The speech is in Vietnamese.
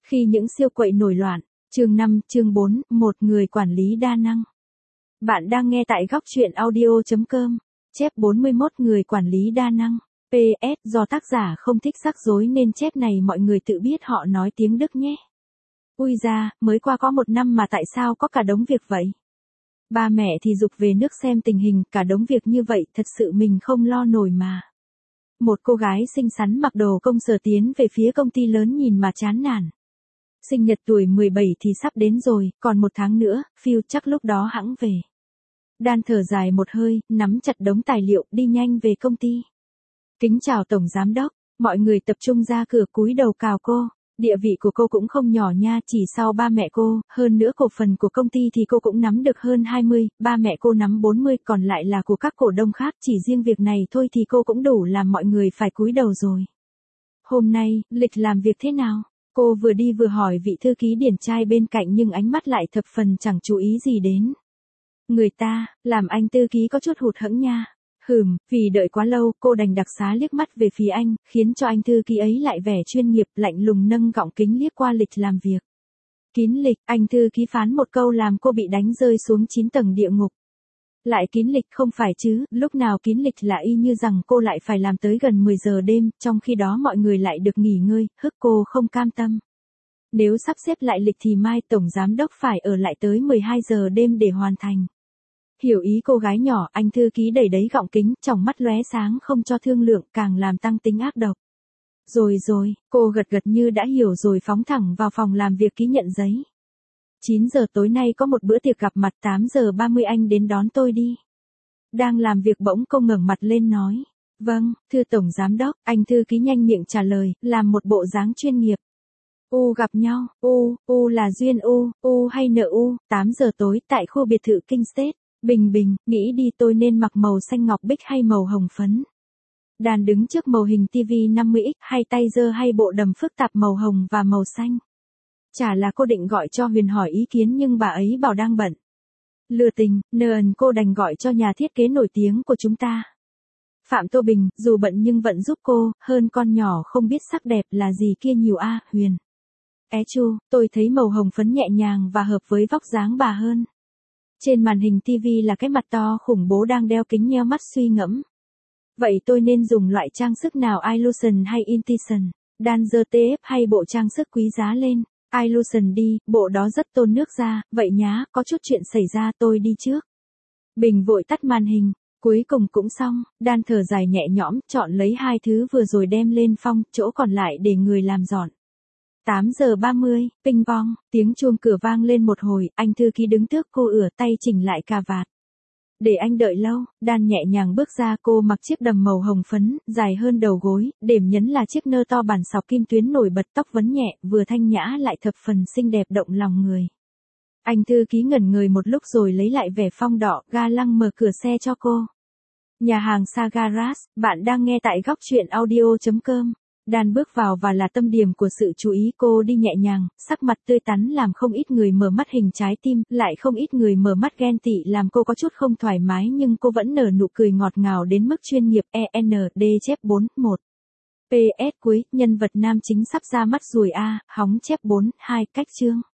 Khi những siêu quậy nổi loạn. Chương 5, chương 4, một người quản lý đa năng. Bạn đang nghe tại góc truyện audio.com. Chép 41 người quản lý đa năng. PS, do tác giả không thích rắc rối nên chép này mọi người tự biết họ nói tiếng Đức nhé. Ui da, mới qua có 1 năm mà tại sao có cả đống việc vậy? Ba mẹ thì giục về nước xem tình hình, cả đống việc như vậy thật sự mình không lo nổi mà. Một cô gái xinh xắn mặc đồ công sở tiến về phía công ty lớn nhìn mà chán nản. Sinh nhật tuổi 17 thì sắp đến rồi, còn 1 tháng nữa, phiêu chắc lúc đó hẵng về. Đan thở dài một hơi, nắm chặt đống tài liệu, đi nhanh về công ty. Kính chào tổng giám đốc, mọi người tập trung ra cửa cúi đầu chào cô. Địa vị của cô cũng không nhỏ nha, chỉ sau ba mẹ cô, hơn nữa cổ phần của công ty thì cô cũng nắm được hơn 20, ba mẹ cô nắm 40, còn lại là của các cổ đông khác, chỉ riêng việc này thôi thì cô cũng đủ làm mọi người phải cúi đầu rồi. Hôm nay, lịch làm việc thế nào? Cô vừa đi vừa hỏi vị thư ký điển trai bên cạnh nhưng ánh mắt lại thập phần chẳng chú ý gì đến. Người ta, làm anh thư ký có chút hụt hẫng nha. Vì đợi quá lâu, cô đành đặc xá liếc mắt về phía anh, khiến cho anh thư ký ấy lại vẻ chuyên nghiệp, lạnh lùng nâng gọng kính liếc qua lịch làm việc. Kín lịch, anh thư ký phán một câu làm cô bị đánh rơi xuống 9 tầng địa ngục. Lại kín lịch không phải chứ, lúc nào kín lịch là y như rằng cô lại phải làm tới gần 10 giờ đêm, trong khi đó mọi người lại được nghỉ ngơi, cô không cam tâm. Nếu sắp xếp lại lịch thì mai tổng giám đốc phải ở lại tới 12 giờ đêm để hoàn thành. Hiểu ý cô gái nhỏ, anh thư ký đẩy đấy gọng kính, tròng mắt lóe sáng không cho thương lượng, càng làm tăng tính ác độc. Rồi, cô gật gật như đã hiểu rồi phóng thẳng vào phòng làm việc ký nhận giấy. 9 giờ tối nay có một bữa tiệc gặp mặt, 8 giờ 30 anh đến đón tôi đi. Đang làm việc bỗng cô ngẩng mặt lên nói. Vâng, thưa tổng giám đốc, anh thư ký nhanh miệng trả lời, làm một bộ dáng chuyên nghiệp. Gặp nhau, là duyên hay nợ 8 giờ tối tại khu biệt thự King State. Bình, nghĩ đi tôi nên mặc màu xanh ngọc bích hay màu hồng phấn. Đàn đứng trước màu hình TV 50X hay tay giơ hay bộ đầm phức tạp màu hồng và màu xanh. Chả là cô định gọi cho Huyền hỏi ý kiến nhưng bà ấy bảo đang bận. Lừa tình, cô đành gọi cho nhà thiết kế nổi tiếng của chúng ta. Phạm Tô Bình, dù bận nhưng vẫn giúp cô, hơn con nhỏ không biết sắc đẹp là gì kia nhiều Huyền. Chu, tôi thấy màu hồng phấn nhẹ nhàng và hợp với vóc dáng bà hơn. Trên màn hình TV là cái mặt to khủng bố đang đeo kính nheo mắt suy ngẫm. Vậy tôi nên dùng loại trang sức nào, Illusion hay Intuition? Đan giơ TF hay bộ trang sức quý giá lên? Illusion đi, bộ đó rất tôn nước da, vậy nhá, có chút chuyện xảy ra tôi đi trước. Bình vội tắt màn hình, cuối cùng cũng xong, Đan thở dài nhẹ nhõm, chọn lấy 2 thứ vừa rồi đem lên phong, chỗ còn lại để người làm dọn. 8 giờ 30, ping pong, tiếng chuông cửa vang lên một hồi, anh thư ký đứng trước cô ửa tay chỉnh lại cà vạt. Để anh đợi lâu, Đan nhẹ nhàng bước ra, cô mặc chiếc đầm màu hồng phấn, dài hơn đầu gối, điểm nhấn là chiếc nơ to bản sọc kim tuyến nổi bật, tóc vấn nhẹ, vừa thanh nhã lại thập phần xinh đẹp động lòng người. Anh thư ký ngẩn người một lúc rồi lấy lại vẻ phong độ, ga lăng mở cửa xe cho cô. Nhà hàng Sagaras, bạn đang nghe tại góc truyện audio.com. Đan bước vào và là tâm điểm của sự chú ý, cô đi nhẹ nhàng, sắc mặt tươi tắn làm không ít người mở mắt hình trái tim, lại không ít người mở mắt ghen tị làm cô có chút không thoải mái nhưng cô vẫn nở nụ cười ngọt ngào đến mức chuyên nghiệp. Chép 41. PS cuối, nhân vật nam chính sắp ra mắt rồi hóng chép 4, 2 cách chương.